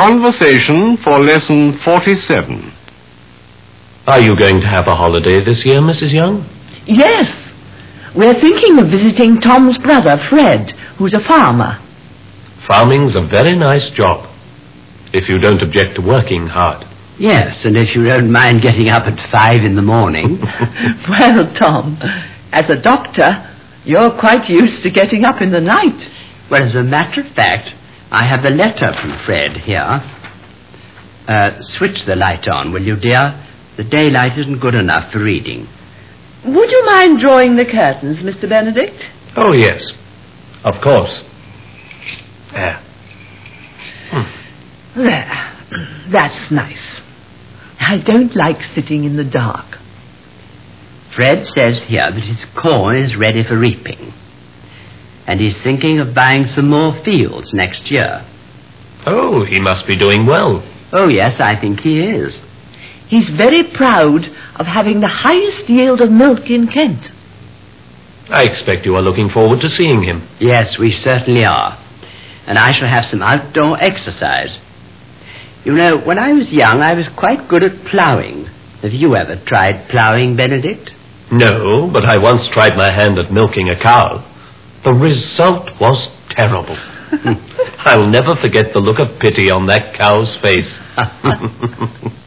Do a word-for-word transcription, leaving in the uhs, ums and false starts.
Conversation for lesson forty-seven. Are you going to have a holiday this year, Missus Young? Yes. We're thinking of visiting Tom's brother, Fred, who's a farmer. Farming's a very nice job, if you don't object to working hard. Yes, and if you don't mind getting up at five in the morning. Well, Tom, as a doctor, you're quite used to getting up in the night. Well, as a matter of fact, I have the letter from Fred here. Uh, switch the light on, will you, dear? The daylight isn't good enough for reading. Would you mind drawing the curtains, Mister Benedict? Oh, yes. Of course. There. Hmm. There. That's nice. I don't like sitting in the dark. Fred says here that his corn is ready for reaping. And he's thinking of buying some more fields next year. Oh, he must be doing well. Oh, yes, I think he is. He's very proud of having the highest yield of milk in Kent. I expect you are looking forward to seeing him. Yes, we certainly are. And I shall have some outdoor exercise. You know, when I was young, I was quite good at ploughing. Have you ever tried ploughing, Benedict? No, but I once tried my hand at milking a cow. The result was terrible. I'll never forget the look of pity on that cow's face.